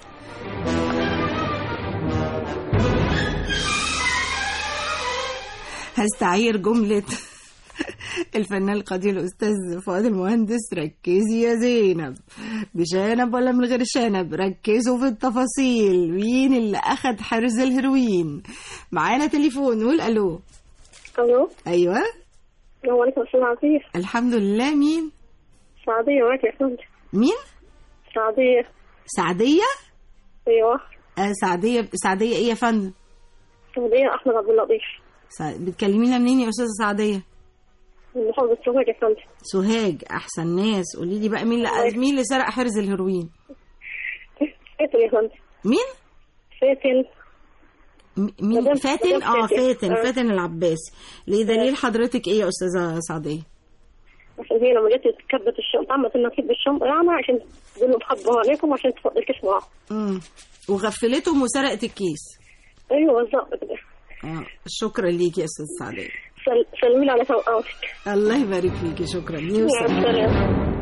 هستعير جملة الفنان القدير الأستاذ فؤاد المهندس: ركزي يا زينب، بشنب ولا من غير شنب، ركزوا في التفاصيل، مين اللي أخد حرز الهيروين. معانا تليفون، نقول ألو. ألو. أيوة. السلام عليكم أستاذ عزيز. الحمد لله. مين؟ سعدية معاك يا فندم. مين؟ سعدية. سعدية؟ أيوة. آه سعدية. سعدية إيه يا فندم؟ سعدية أحمد عبد اللطيف. سع... بتكلمينا منين يا أستاذة سعدية؟ من محافظة سوهاج يا فندم. سوهاج أحسن ناس. قولي لي بقى مين اللي مين اللي سرق حرز الهيروين؟ فاتن يا فندم. مين؟ فاتن. مين؟ فاتن؟ اه فاتن. آه. فاتن العباسي. ليه دليل حضرتك ايه يا استاذه سعديه؟ عشان هي لما جت تكبت الشنطه عملت انها تكب الشنطه يعني عشان تقول لهم حبوها عليكم عشان تفضل الكيس معاهم. امم وغفلتهم وسرقت الكيس. ايوه بالظبط كده. اه شكرا ليكي يا استاذه سعديه. سل... سلمي لي على توقعاتك. الله يبارك فيكي. شكرا. مع السلامه.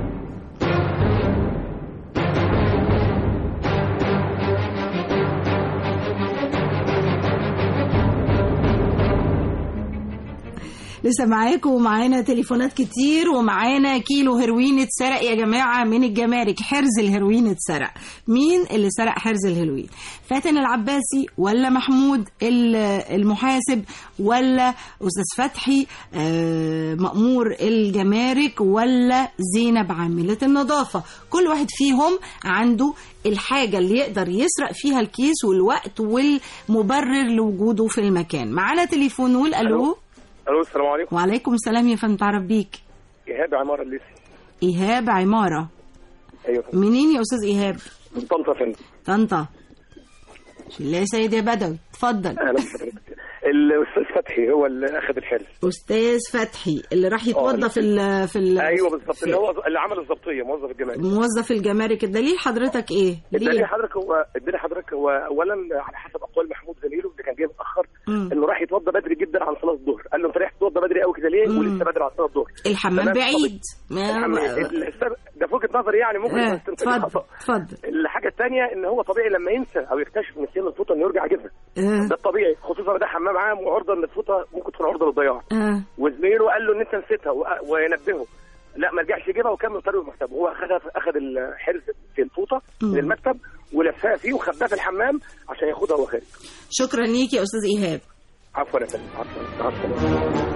لسه معاكم ومعانا تليفونات كتير، ومعانا كيلو هيروين اتسرق يا جماعة من الجمارك. حرز الهيروين اتسرق. مين اللي سرق حرز الهيروين؟ فاتن العباسي ولا محمود المحاسب ولا أستاذ فتحي مأمور الجمارك ولا زينب عاملة النظافة؟ كل واحد فيهم عنده الحاجة اللي يقدر يسرق فيها الكيس والوقت والمبرر لوجوده في المكان. معانا تليفون، نقول ألو. الو السلام عليكم. وعليكم السلام يا فندم، تعرف بيك؟ ايهاب عماره الليثي. ايهاب عماره. ايوه. منين يا استاذ ايهاب؟ من طنطا فين؟ طنطا. الله يا سيد يا بدوي، اتفضل. اهلا بحضرتك. الاستاذ فتحي هو اللي اخذ الحرز. استاذ فتحي اللي راح يتوظف في ال في ال ايوه بالظبط، اللي هو اللي عمل الضبطيه، موظف الجمارك. موظف الجمارك. الدليل حضرتك ايه؟ الدليل حضرتك هو الدليل حضرتك هو اولا على حسب اقوال محمود زميله اللي كان جاي متاخر انه راح يتوضى بدري جدا عن صلاه الظهر. قال له انت رايح تتوضى بدري قوي كده ليه؟ ولسه بدري عن صلاه الظهر. الحمام بعيد. ما ده في وجهه نظري يعني ممكن اتفضل اتفضل. الحاجه الثانيه ان هو طبيعي لما ينسى او يكتشف نسيان الفوطه انه يرجع يجيبها. ده الطبيعي، خصوصا ده حمام عام وعرضه ان الفوطه ممكن تكون عرضه للضياع. وزميله قال له ان انت نسيتها وينبهه، لا ما رجعش يجيبها وكمل طريقه المكتب. هو اخذها اخذ الحرز في الفوطه من المكتب ولفها فيه وخباها في الحمام عشان ياخدها وهو خارج. شكرا ليك يا استاذ ايهاب. عفوا يا فندم، عفوا عفوا.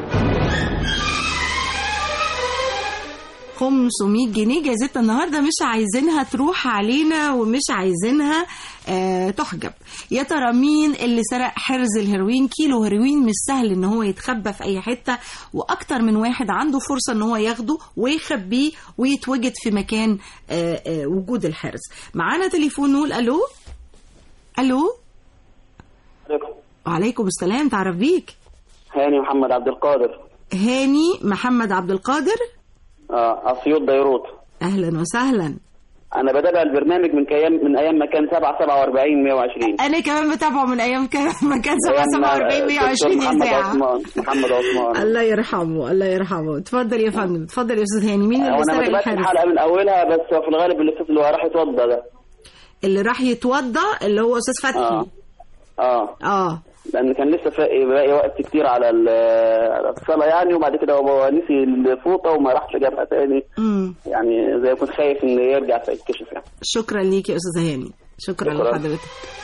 خمسمية جنيه جايزتنا النهارده، مش عايزينها تروح علينا ومش عايزينها آه تحجب. يا ترى مين اللي سرق حرز الهيروين؟ كيلو هيروين مش سهل ان هو يتخبى في اي حته، واكتر من واحد عنده فرصه ان هو ياخده ويخبيه ويتوجد في مكان آه آه وجود الحرز. معانا تليفون، نقول الو. الو. عليكم. وعليكم السلام، تعرف بيك؟ هاني محمد عبد القادر. هاني محمد عبد القادر. اه اسيوط بيروت. اهلا وسهلا. انا بتابع البرنامج من ايام من ايام ما كان سبعة سبعة وأربعين مية وعشرين. انا كمان بتابعه من ايام كان ما كان سبعة سبعة وأربعين مية وعشرين اذاعه. عثمان. محمد عثمان. الله يرحمه الله يرحمه. اتفضل يا فندم، اتفضل يا استاذ هاني. مين اللي سرق الحرز؟ انا الحلقه من اولها، بس في الغالب الاستاذ اللي راح يتوضى ده اللي راح يتوضى اللي هو استاذ فتحي. اه اه, آه. لان كان لسه باقي وقت كتير على الصلاه يعني، وبعد كده هو نسي الفوطه وما راحش جابها تاني. مم. يعني زي كنت خايف ان يرجع فيتكشف يعني. شكرا ليك يا استاذ هاني. شكرا, شكرا. لحضرتك.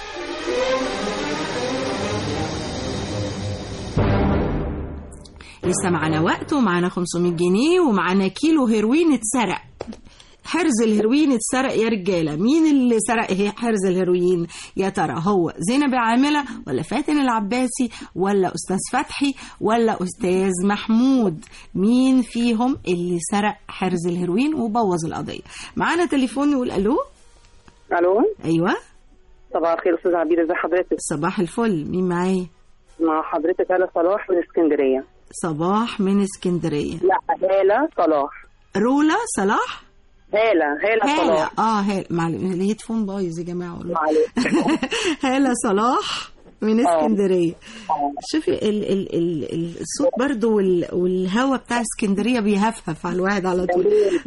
لسه معانا وقت ومعانا خمسمية جنيه ومعانا كيلو هيروين اتسرق. حرز الهيروين اتسرق يا رجاله. مين اللي سرق حرز الهيروين؟ يا ترى هو زينب عامله ولا فاتن العباسي ولا استاذ فتحي ولا استاذ محمود؟ مين فيهم اللي سرق حرز الهيروين وبوظ القضيه؟ معانا تليفون، نقول الو. الو. ايوه. صباح الخير استاذ عبير، ازي حضرتك؟ صباح الفل. مين معايا؟ مع حضرتك هالة صلاح من اسكندريه. صباح من اسكندريه. لا هالة صلاح. رولا صلاح. هالة هالة صلاح. اه هالة معلش الهيدفون بايظ يا جماعه والله. هالة صلاح من اسكندريه. شوفي ال ال ال الصوت برضو والهوا بتاع اسكندريه بيهفهف على الواحد على طول.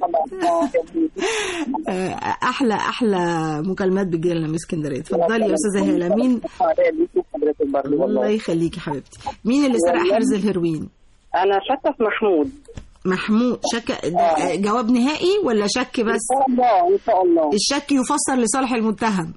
احلى احلى مكالمات بتجي لنا من اسكندريه. اتفضلي يا استاذه هالة. مين؟ الله يخليكي حبيبتي. مين اللي سرق حرز الهيروين؟ انا شاكه في محمود. محمود شك. جواب نهائي ولا شك بس؟ ان شاء الله ان شاء الله. الشك يفسر لصالح المتهم.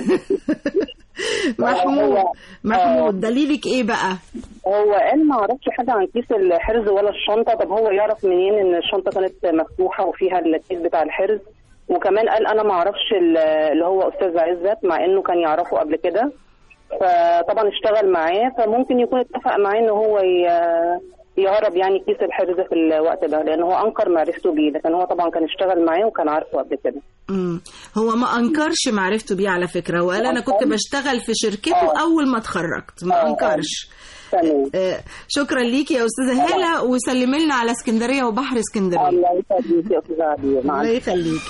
محمود محمود دليلك ايه بقى؟ هو قال ما عرفش حاجه عن كيس الحرز ولا الشنطه. طب هو يعرف منين ان الشنطه كانت مفتوحه وفيها الكيس بتاع الحرز؟ وكمان قال انا ما اعرفش اللي هو استاذ عزت، مع انه كان يعرفه قبل كده، فطبعا اشتغل معاه، فممكن يكون اتفق معاه ان هو يهرب يعني كيس الحرز في الوقت ده، لان هو انكر معرفته بيه، لكن هو طبعا كان اشتغل معاه وكان عارفه قبل كده. امم هو ما انكرش معرفته بيه على فكره، وقال انا كنت بشتغل في شركته أوه. اول ما اتخرجت، ما انكرش. آه شكرا ليكي يا استاذه هالة، وسلمي لنا على اسكندريه وبحر اسكندريه. الله يخليكي يا استاذه عبير. الله يخليكي.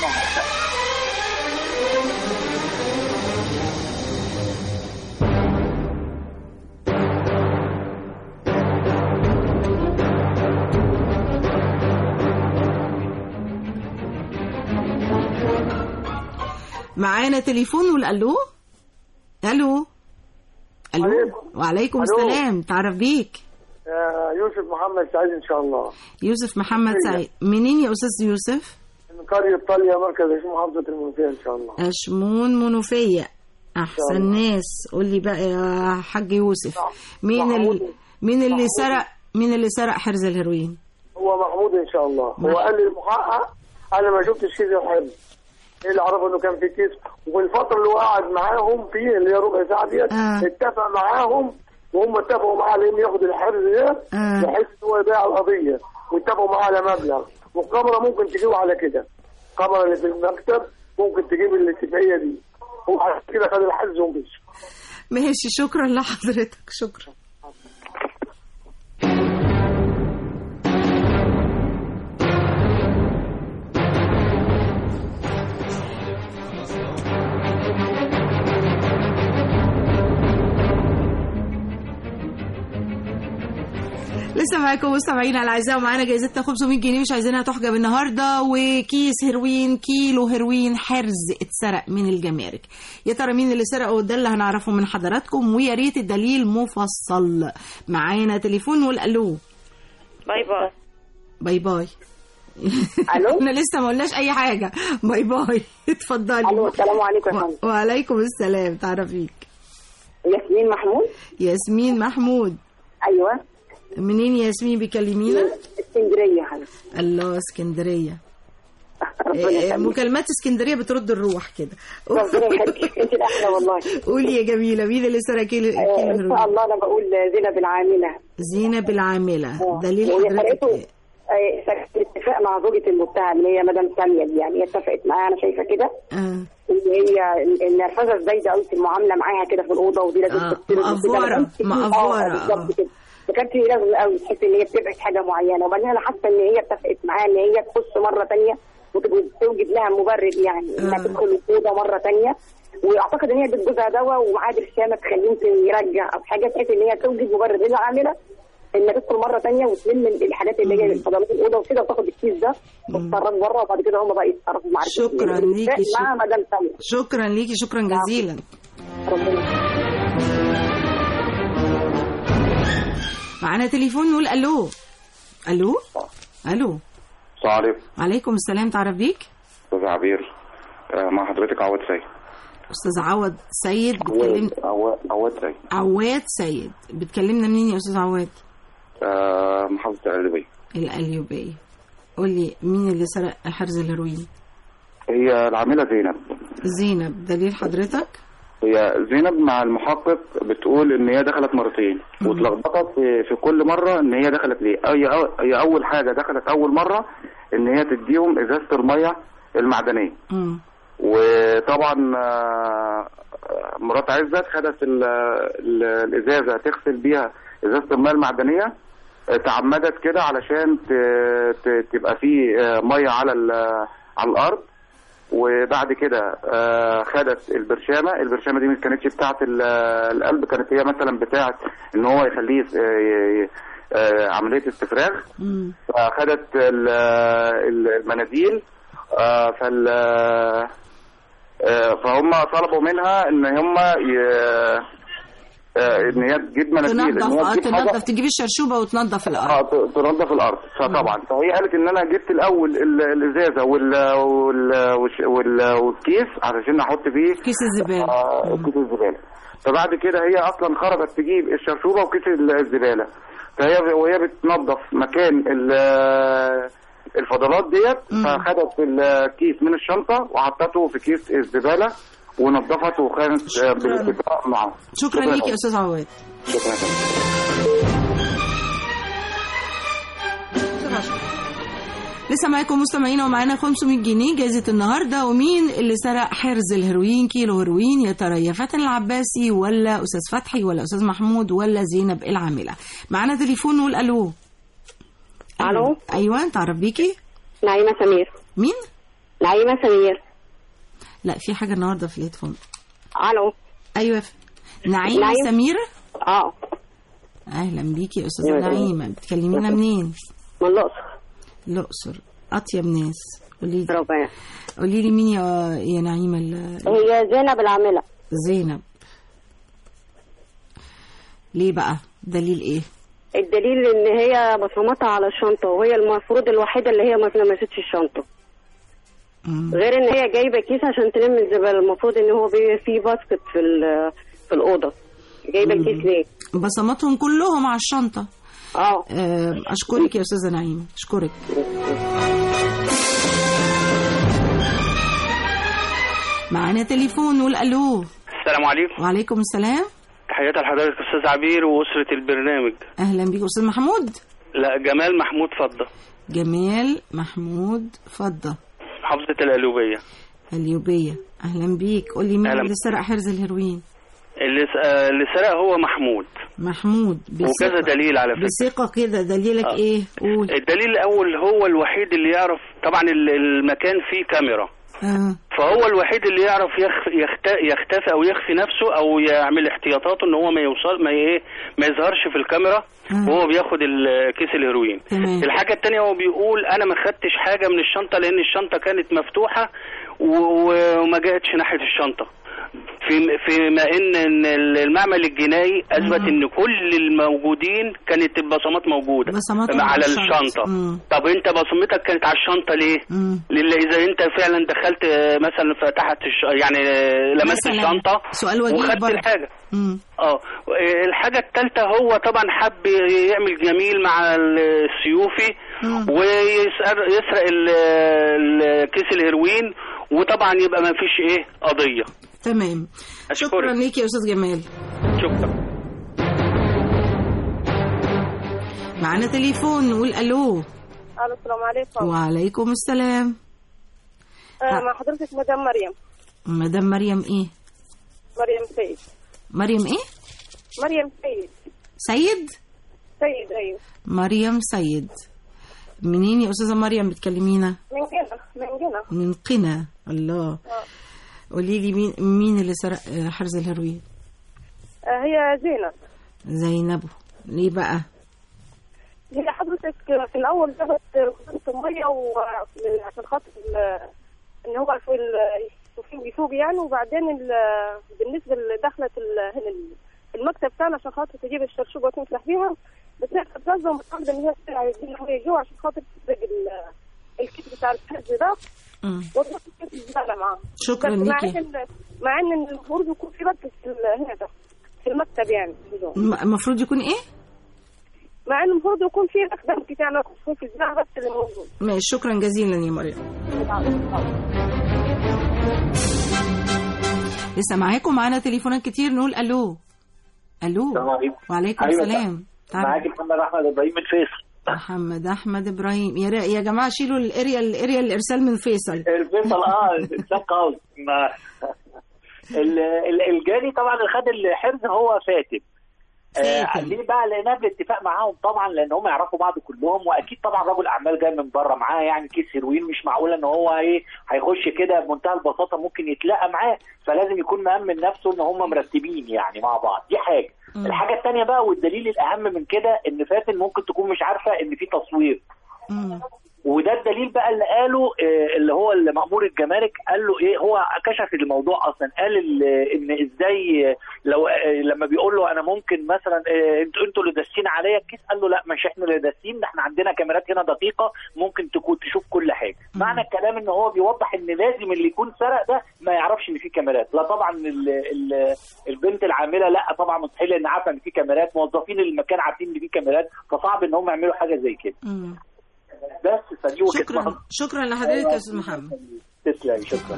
معانا تليفون، نقول الو. الو. الو. وعليكم السلام، تعرف بيك؟ يوسف محمد سعيد ان شاء الله. يوسف محمد سعيد، منين يا استاذ يوسف؟ من قرية طالية، مركز اشمون، محافظة المنوفية ان شاء الله. اشمون منوفية، احسن ناس. قول لي بقى يا حاج يوسف، مين ال... مين اللي سرق مين اللي سرق حرز الهيروين؟ هو محمود ان شاء الله. هو قال لي المحقق انا ما شفتش كيس الحرز، ايه اللي عرفه انه كان في كيس، وفي الفتره اللي هو قعد معاهم فيه اللي هي ربع ساعه ديت آه. اتفق معاهم وهم اتفقوا معاه على انه ياخد الحرز ده آه. بحيث ان هو يبيع القضيه، واتفقوا معاه على مبلغ، والكاميرا ممكن تجيبه على كده، الكاميرا اللي في المكتب ممكن تجيب الاتفاقيه دي، هو على كده خد الحرز ومشي. ماشي، شكرا لحضرتك، شكرا. لسه معاكم مستمعينا الاعزاء، ومعانا جايزتنا خمسمية جنيه مش عايزينها تحجب النهارده، وكيس هيروين، كيلو هيروين حرز اتسرق من الجمارك. يا ترى مين اللي سرقه؟ ده اللي هنعرفه من حضراتكم، ويا ريت الدليل مفصل. معانا تليفون نقول الو. باي باي. باي باي. الو. احنا لسه ما قلناش اي حاجه. باي باي. اتفضلي. الو، السلام عليكم يا فندم. وعليكم السلام. تعرفيك؟ ياسمين محمود. ياسمين محمود. ايوه. منين يا ياسمين بيكلمينا؟ اسكندريه حضرتك. الله، اسكندريه. مكالمات اسكندريه بترد الروح كده. ربنا يخليك، انت الاحلى والله. قولي يا جميله، مين اللي سرق كيلو هيروين؟ ان شاء الله انا بقول زينب العامله. زينب العامله. دليل حضرتك ايه؟ اتفاق مع زوجة المتهم اللي هي مدام ساميه دي، يعني هي اتفقت معاها، انا شايفه كده اه ان هي النرفزه الزايده قوي في المعامله معاها كده في الاوضه، ودي لازم آه. مقفوره مقفوره بالظبط كده. فكانت هي لازم قوي تحس ان هي بتبعد حاجه معينه، وبعدين انا حاسه ان هي اتفقت معاها ان هي تخش مره ثانيه وتوجد لها مبرر، يعني انها آه. تدخل الاوضه مره ثانيه، واعتقد ان هي بتجوزها دواء ومعاه برشامه تخليه يمكن يرجع او حاجه، بحيث ان هي توجد مبرر للعامله انها تدخل مره ثانيه وتلم الحاجات اللي هي فضلات الاوضه وكده، وتاخد الكيس ده وتتفرج بره، وبعد كده هم بقى يتصرفوا مع شكرا ليكي. مع مدام ساميه. شكرا ليكي، شكرا جزيلا. ربنا. معانا تليفون نقول الو. الو. الو. السلام عليكم. وعليكم السلام. تعرف بيك؟ استاذ عبير. آه مع حضرتك عواد سيد. استاذ عواد سيد بتكلم. عواد عواد سيد. عواد سيد بتكلمنا منين يا استاذ عواد؟ آه محافظة القليوبية. القليوبية. قول لي مين اللي سرق حرز الهيروين؟ هي العاملة زينب. زينب. دليل حضرتك؟ هي زينب مع المحقق بتقول ان هي دخلت مرتين واتلخبطت في, في كل مره ان هي دخلت ليه. هي هي اول حاجه دخلت اول مره ان هي تديهم ازازه الميه المعدنيه. مم. وطبعا مرات عزت خدت ال ال الازازه تغسل بيها ازازه الميه المعدنيه، تعمدت كده علشان تبقى في ميه على على الارض. وبعد كده خدت البرشامه، البرشامه دي ما كانتش بتاعه القلب، كانت هي مثلا بتاعه ان هو يخليه عمليه استفراغ. فخدت المناديل، فال فهم طلبوا منها ان هم ان هي تجيب مناديل، تنظف اه تنظف تجيب الشرشوبه وتنظف الارض. اه تنظف الارض. فطبعا فهي قالت ان انا جبت الاول الازازه وال وال والكيس علشان احط فيه كيس الزباله. آه كيس الزباله. فبعد كده هي اصلا خرجت تجيب الشرشوبه وكيس الزباله، فهي وهي بتنظف مكان الفضلات ديت، فخدت الكيس من الشنطه وحطته في كيس الزباله ونظفت وكانت بالاتفاق معه. شكرا ليك يا استاذ عواد. شكرا. لسه معاكم مستمعين، ومعانا خمسمية جنيه جائزة النهارده. ومين اللي سرق حرز الهيروين كيلو هيروين؟ يا ترى يا فاتن العباسي ولا استاذ فتحي ولا استاذ محمود ولا زينب العاملة؟ معانا تليفون نقول الو. الو. ايوه، تعرف بيكي؟ نعيمة سمير. مين؟ نعيمة سمير. لا، في حاجة النهارده في الهيدفون. الو. ايوه. نعيمة نعيم. سمير؟ اه. اهلا بيكي يا استاذة نعيمة. بتكلمينا منين؟ من الاقصر. الاقصر. اطيب ناس. قولي لي ربنا. قولي لي مين يا يا نعيمة؟ هي زينب العاملة. زينب. ليه بقى؟ دليل ايه؟ الدليل ان هي بصمتها على الشنطة، وهي المفروض الوحيدة اللي هي ما لمستش الشنطة. مم. غير ان هي جايبة كيس عشان تلم الزبالة، المفروض ان هو في باسكت في في الأوضة. جايبة الكيس ليه؟ بصماتهم كلهم على الشنطة. اه. اشكرك يا استاذة نعيمة، اشكرك. معانا تليفون نقول الو. السلام عليكم. وعليكم السلام. تحياتي لحضرتك استاذ عبير واسره البرنامج. اهلا بيك. استاذ محمود؟ لا، جمال محمود فضه. جمال محمود فضه، محافظه القليوبيه. القليوبيه. اهلا بيك. قول لي مين اللي سرق حرز الهيروين؟ اللي اللي سرق هو محمود. محمود. وكذا دليل على فكره. بثقه كده. دليلك آه. ايه؟ قول. الدليل الاول هو الوحيد اللي يعرف، طبعا المكان فيه كاميرا، آه. فهو الوحيد اللي يعرف يخفي يختفي او يخفي نفسه او يعمل احتياطاته ان هو ما يوصل ما ايه ما يظهرش في الكاميرا آه. وهو بياخد كيس الهيروين. مم. الحاجه الثانيه هو بيقول انا ما خدتش حاجه من الشنطه لان الشنطه كانت مفتوحه وما جاتش ناحيه الشنطه. في فيما ان المعمل الجنائي اثبت ان كل الموجودين كانت البصمات موجوده بصمات على الشنطه. مم. طب انت بصمتك كانت على الشنطه ليه؟ لله اذا انت فعلا دخلت مثلا فتحت الش... يعني لمست الشنطه سؤال وجيه وخدت برضه. الحاجه. اه الحاجه الثالثه هو طبعا حب يعمل جميل مع السيوفي ويسرق الكيس الهيروين وطبعا يبقى ما فيش ايه قضيه. تمام. أشكرك. شكرا ليك يا استاذ جمال. شكرا. معنا تليفون نقول الو. الو السلام عليكم. وعليكم السلام. آه مع حضرتك مدام مريم. مدام مريم ايه؟ مريم سيد. مريم ايه؟ مريم سيد. سيد؟ سيد ايوه. مريم سيد. منين يا استاذه مريم بتكلمينا؟ من قنا من قنا. من قنا. الله. آه. قولي لي مين مين اللي سرق حرز الهيروين؟ آه هي زينب. زينب. ليه بقى؟ هي حضرتك في الاول جابت خطوط الميه عشان خاطر ان هو في يفوق يفوق يعني وبعدين بالنسبه لدخلت هنا المكتب بتاعنا عشان خاطر تجيب الشرشوبه وتمسح بيها بس هي كانت لازم متعمده ان هي تسرع الميه جوا عشان خاطر تسرق الكيس بتاع الحرز ده. وضغط الكيس الزباله معاه. شكرا ليكي. مع ان مع ان المفروض يكون في بس هنا ده في المكتب يعني. المفروض يكون ايه؟ مع انه المفروض يكون في اقدام كتير يكون في الزراعه بس اللي موجود. ماشي شكرا جزيلا يا مريم. لسه معاكم معانا تليفونات كتير نقول الو. الو. السلام عليكم. وعليكم أيوة السلام. معاكي محمد احمد ابراهيم من فيصل. محمد احمد ابراهيم يا يا جماعه شيلوا الاريا الاريا الارسال من فيصل. الفيصل اه الانسان قوي. الجاني طبعا اللي خد الحرز هو فاتن. آه ليه بقى؟ لقيناه بالاتفاق معاهم طبعا لان هم يعرفوا بعض كلهم واكيد طبعا رجل اعمال جاي من بره معاه يعني كيس هيروين مش معقوله ان هو ايه هيخش كده بمنتهى البساطه ممكن يتلاقى معاه فلازم يكون مأمن نفسه ان هم مرتبين يعني مع بعض. دي حاجه. م. الحاجه الثانيه بقى والدليل الاهم من كده ان فاتن ممكن تكون مش عارفه ان في تصوير. م. وده الدليل بقى اللي قاله آه اللي هو اللي مأمور الجمارك قال له ايه هو كشف الموضوع اصلا قال ان ازاي لو آه لما بيقول له انا ممكن مثلا آه انتوا انتوا اللي داسين عليا الكيس قال له لا مش احنا اللي داسين ده احنا عندنا كاميرات هنا دقيقه ممكن تكون تشوف كل حاجه. م. معنى الكلام ان هو بيوضح ان لازم اللي يكون سرق ده ما يعرفش ان في كاميرات. لا طبعا ال ال البنت العامله لا طبعا مستحيل ان عارفه ان في كاميرات موظفين المكان عارفين ان في كاميرات فصعب ان هم يعملوا حاجه زي كده. م. بس فدي شكرا محمد. شكرا لحضرتك يا استاذ محمد. تسلمي شكرا.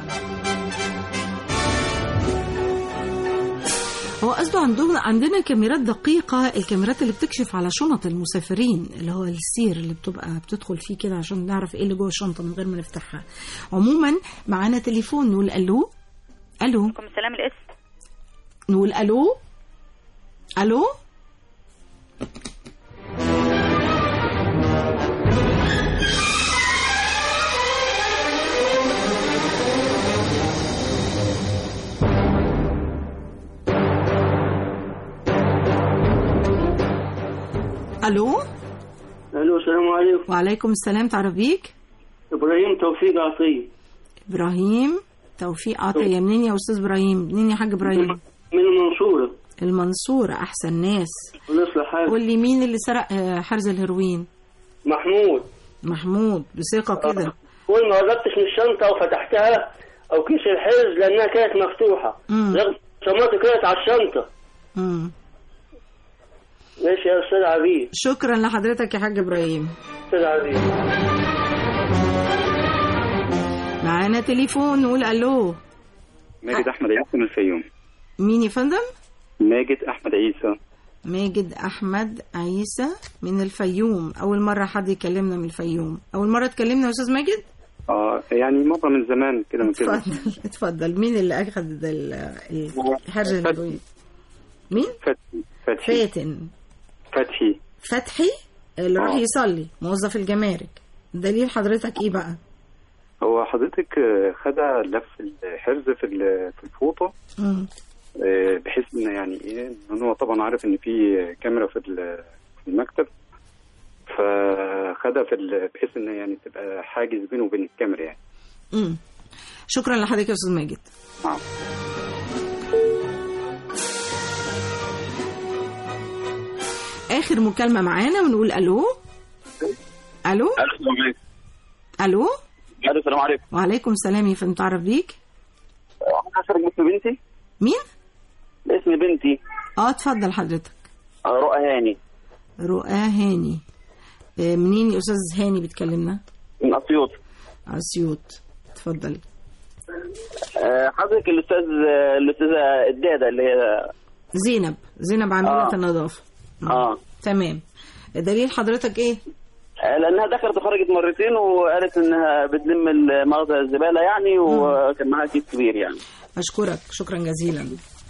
هو قصده عندنا عندنا كاميرات دقيقه الكاميرات اللي بتكشف على شنط المسافرين اللي هو السير اللي بتبقى بتدخل فيه كده عشان نعرف ايه اللي جوه الشنطه من غير ما نفتحها. عموما معانا تليفون نقول الو. الو. عليكم السلام الاسم. نقول الو. الو. الو. الو السلام عليكم. وعليكم السلام. تعرف بيك؟ ابراهيم توفيق عطيه. ابراهيم توفيق عطيه. منين يا استاذ ابراهيم؟ منين يا حاج ابراهيم؟ من المنصوره. المنصوره احسن ناس. ونصلح حالك. قول لي مين اللي سرق حرز الهيروين؟ محمود. محمود بثقه كده. كل ما قربتش من الشنطه وفتحتها او كيس الحرز لانها كانت مفتوحه رغم شماطه كانت على الشنطه. امم ماشي يا استاذ عبيد. شكرا لحضرتك يا حاج ابراهيم. استاذ عبيد. معانا تليفون نقول الو. ماجد احمد عيسى من الفيوم. مين يا فندم؟ ماجد احمد عيسى. ماجد احمد عيسى من الفيوم. اول مره حد يكلمنا من الفيوم. اول مره تكلمنا يا استاذ ماجد؟ اه يعني مره من زمان كده من كده. اتفضل اتفضل. مين اللي اخذ الحرز الهيروين؟ مين؟ فتحي. فتحي. فاتن. فتحي. فتحي اللي راح يصلي موظف الجمارك. دليل حضرتك ايه بقى؟ هو حضرتك خدها لف الحرز في في الفوطه بحيث ان يعني ايه ان هو طبعا عارف ان في كاميرا في المكتب، فخدها في بحيث ان يعني تبقى حاجز بينه وبين الكاميرا يعني. امم شكرا لحضرتك يا استاذ ماجد. نعم. اخر مكالمه معانا ونقول الو. الو الو الو السلام عليكم. وعليكم السلام. يا فندم تعرف بيك؟ حضرتك اسم بنتي؟ مين؟ اسم بنتي. اه اتفضل حضرتك. رؤى هاني. رؤى هاني. منين يا استاذ هاني بتكلمنا؟ من اسيوط. اسيوط. اتفضل. حضرتك الاستاذ الاستاذه الداده اللي هي زينب زينب عامله آه. النظافه. اه تمام. دليل حضرتك ايه؟ لانها دخلت وخرجت مرتين وقالت انها بتلم مخزن الزباله يعني، وكان معاها كيس كبير يعني. اشكرك شكرا جزيلا.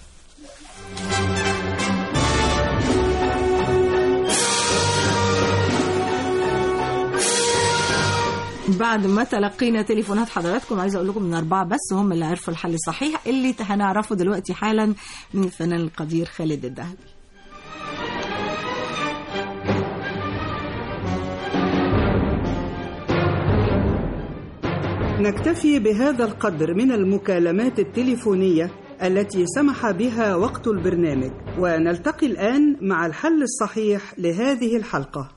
بعد ما تلقينا تليفونات حضراتكم، عايزه اقول لكم ان اربعه بس هم اللي عرفوا الحل الصحيح اللي هنعرفه دلوقتي حالا من الفنان القدير خالد الذهبي. نكتفي بهذا القدر من المكالمات التليفونية التي سمح بها وقت البرنامج، ونلتقي الآن مع الحل الصحيح لهذه الحلقة.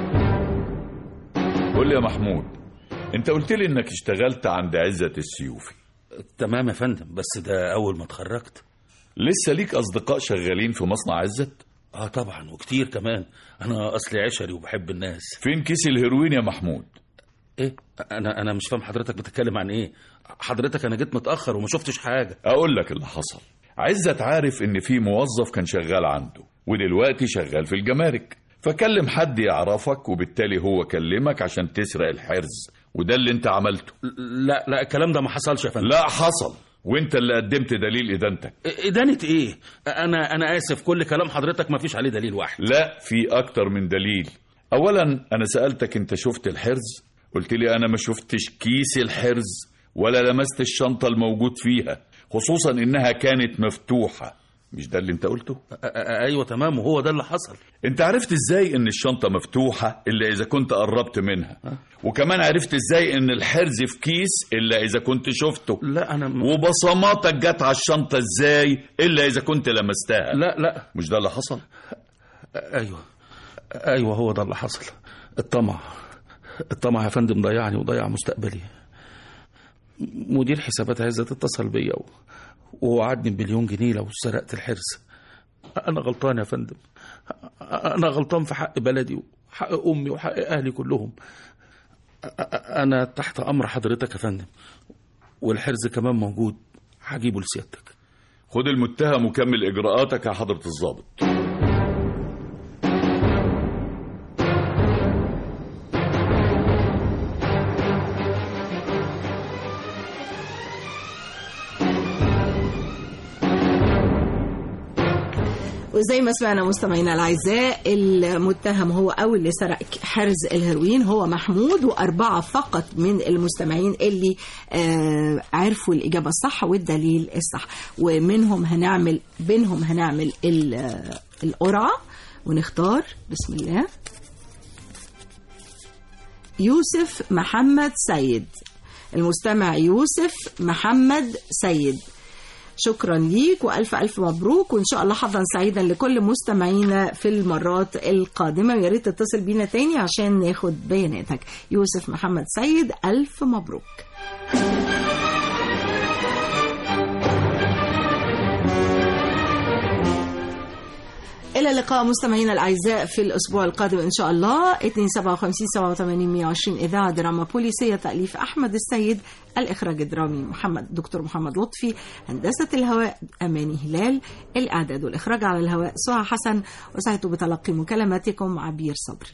قول لي يا محمود، انت قلت لي انك اشتغلت عند عزة السيوفي. تمام يا فندم، بس ده اول ما اتخرجت. لسه ليك اصدقاء شغالين في مصنع عزت؟ اه طبعا، وكتير كمان. انا اصلي عشري وبحب الناس. فين كيس الهيروين يا محمود؟ ايه؟ انا انا مش فاهم حضرتك بتتكلم عن ايه. حضرتك انا جيت متاخر وما شفتش حاجه. اقول لك اللي حصل. عزت عارف ان في موظف كان شغال عنده ودلوقتي شغال في الجمارك، فكلم حد يعرفك وبالتالي هو كلمك عشان تسرق الحرز، وده اللي انت عملته. لا لا الكلام ده ما حصلش يا فندم. لا حصل، وانت اللي قدمت دليل ادانتك. ادانه ايه؟ انا انا اسف، كل كلام حضرتك ما فيش عليه دليل واحد. لا في اكتر من دليل. اولا انا سألتك انت شفت الحرز، قلت لي انا ما شفتش كيس الحرز ولا لمست الشنطة الموجود فيها، خصوصا انها كانت مفتوحة. مش ده اللي انت قلته؟ ايوه تمام، وهو ده اللي حصل. انت عرفت ازاي ان الشنطة مفتوحة الا اذا كنت قربت منها؟ وكمان عرفت ازاي ان الحرز في كيس الا اذا كنت شفته؟ لا انا م... وبصماتك جت على الشنطة ازاي الا اذا كنت لمستها؟ لا لا مش ده اللي حصل؟ ايوه ايوه هو ده اللي حصل. الطمع الطمع يا فندم ضيعني وضيع مستقبلي. مدير حسابات عزت اتصل بيا ووعدني بمليون جنيه لو سرقت الحرز. انا غلطان يا فندم، انا غلطان في حق بلدي وحق امي وحق اهلي كلهم. انا تحت امر حضرتك يا فندم، والحرز كمان موجود، هجيبه لسيادتك. خد المتهم وكمل اجراءاتك يا حضرة الضابط. وزي ما سمعنا مستمعينا الاعزاء، المتهم هو او اللي سرق حرز الهيروين هو محمود، واربعه فقط من المستمعين اللي آه عرفوا الاجابه الصح والدليل الصح، ومنهم هنعمل بينهم هنعمل القرعه ونختار. بسم الله. يوسف محمد سيد، المستمع يوسف محمد سيد، شكرا ليك والف الف مبروك، وان شاء الله حظا سعيدا لكل مستمعينا في المرات القادمه. ويا ريت تتصل بينا تاني عشان ناخد بياناتك. يوسف محمد سيد، الف مبروك. إلى اللقاء مستمعينا الأعزاء في الأسبوع القادم إن شاء الله. اثنين سبعة وخمسين سبعة وثمانين مئة وعشرين إذاعة دراما بوليسية، تأليف أحمد السيد، الإخراج الدرامي محمد دكتور محمد لطفي، هندسة الهواء أماني هلال، الإعداد والإخراج على الهواء سهى حسن، وسعدت بتلقي مكالماتكم عبير صبري.